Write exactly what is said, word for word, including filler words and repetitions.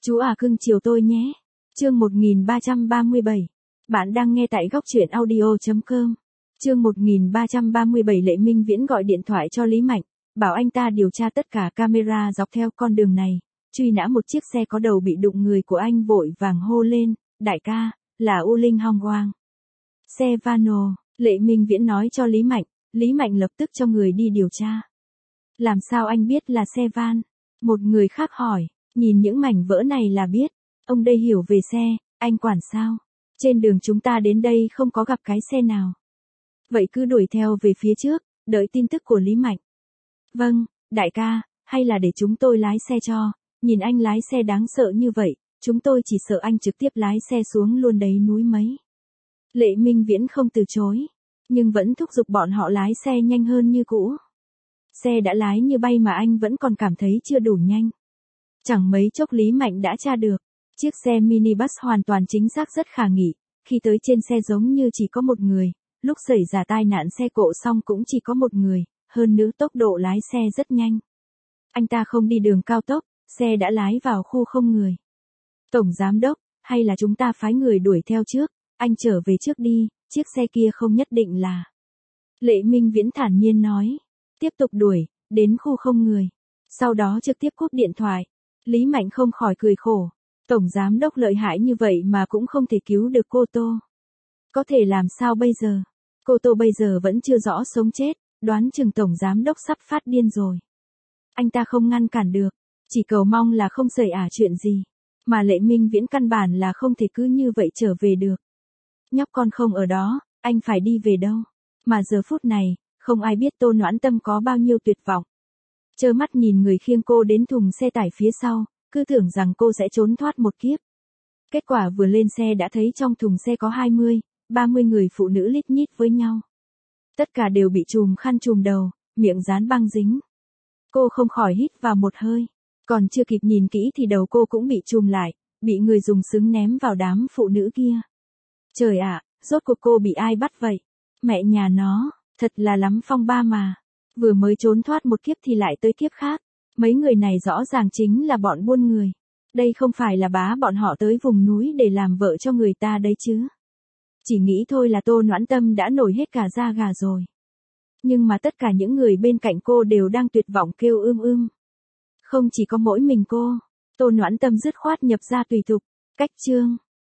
Chú à cưng chiều tôi nhé. Chương một nghìn ba trăm ba mươi bảy. Bạn đang nghe tại góc truyện audio chấm com. Chương một nghìn ba trăm ba mươi bảy. Lệ Minh Viễn gọi điện thoại cho Lý Mạnh, bảo anh ta điều tra tất cả camera dọc theo con đường này, truy nã một chiếc xe có đầu bị đụng. Người của anh vội vàng hô lên, đại ca, là U Linh Hong Quang. Xe Vano, Lệ Minh Viễn nói cho Lý Mạnh, Lý Mạnh lập tức cho người đi điều tra. Làm sao anh biết là xe van? Một người khác hỏi, nhìn những mảnh vỡ này là biết, ông đây hiểu về xe, anh quản sao? Trên đường chúng ta đến đây không có gặp cái xe nào. Vậy cứ đuổi theo về phía trước, đợi tin tức của Lý Mạnh. Vâng, đại ca, hay là để chúng tôi lái xe cho, nhìn anh lái xe đáng sợ như vậy, chúng tôi chỉ sợ anh trực tiếp lái xe xuống luôn đấy núi mấy. Lệ Minh Viễn không từ chối, nhưng vẫn thúc giục bọn họ lái xe nhanh hơn như cũ. Xe đã lái như bay mà anh vẫn còn cảm thấy chưa đủ nhanh. Chẳng mấy chốc Lý Mạnh đã tra được, chiếc xe minibus hoàn toàn chính xác rất khả nghi, khi tới trên xe giống như chỉ có một người, lúc xảy ra tai nạn xe cộ xong cũng chỉ có một người, hơn nữa tốc độ lái xe rất nhanh. Anh ta không đi đường cao tốc, xe đã lái vào khu không người. Tổng giám đốc, hay là chúng ta phái người đuổi theo trước, anh trở về trước đi, chiếc xe kia không nhất định là. Lệ Minh Viễn thản nhiên nói, tiếp tục đuổi, đến khu không người. Sau đó trực tiếp cúp điện thoại. Lý Mạnh không khỏi cười khổ. Tổng giám đốc lợi hại như vậy mà cũng không thể cứu được cô Tô. Có thể làm sao bây giờ? Cô Tô bây giờ vẫn chưa rõ sống chết, đoán chừng tổng giám đốc sắp phát điên rồi. Anh ta không ngăn cản được, chỉ cầu mong là không xảy ả chuyện gì. Mà Lệ Minh Viễn căn bản là không thể cứ như vậy trở về được. Nhóc con không ở đó, anh phải đi về đâu? Mà giờ phút này, không ai biết Tô Noãn Tâm có bao nhiêu tuyệt vọng. Trơ mắt nhìn người khiêng cô đến thùng xe tải phía sau, cứ tưởng rằng cô sẽ trốn thoát một kiếp. Kết quả vừa lên xe đã thấy trong thùng xe có hai mươi, ba mươi người phụ nữ lít nhít với nhau. Tất cả đều bị trùm khăn trùm đầu, miệng dán băng dính. Cô không khỏi hít vào một hơi, còn chưa kịp nhìn kỹ thì đầu cô cũng bị trùm lại, bị người dùng súng ném vào đám phụ nữ kia. Trời ạ, rốt cuộc cô bị ai bắt vậy? Mẹ nhà nó, thật là lắm phong ba mà. Vừa mới trốn thoát một kiếp thì lại tới kiếp khác. Mấy người này rõ ràng chính là bọn buôn người. Đây không phải là bá bọn họ tới vùng núi để làm vợ cho người ta đấy chứ. Chỉ nghĩ thôi là Tô Noãn Tâm đã nổi hết cả da gà rồi. Nhưng mà tất cả những người bên cạnh cô đều đang tuyệt vọng kêu ưm ưm. Không chỉ có mỗi mình cô. Tô Noãn Tâm dứt khoát nhập ra tùy tục. Cách chương.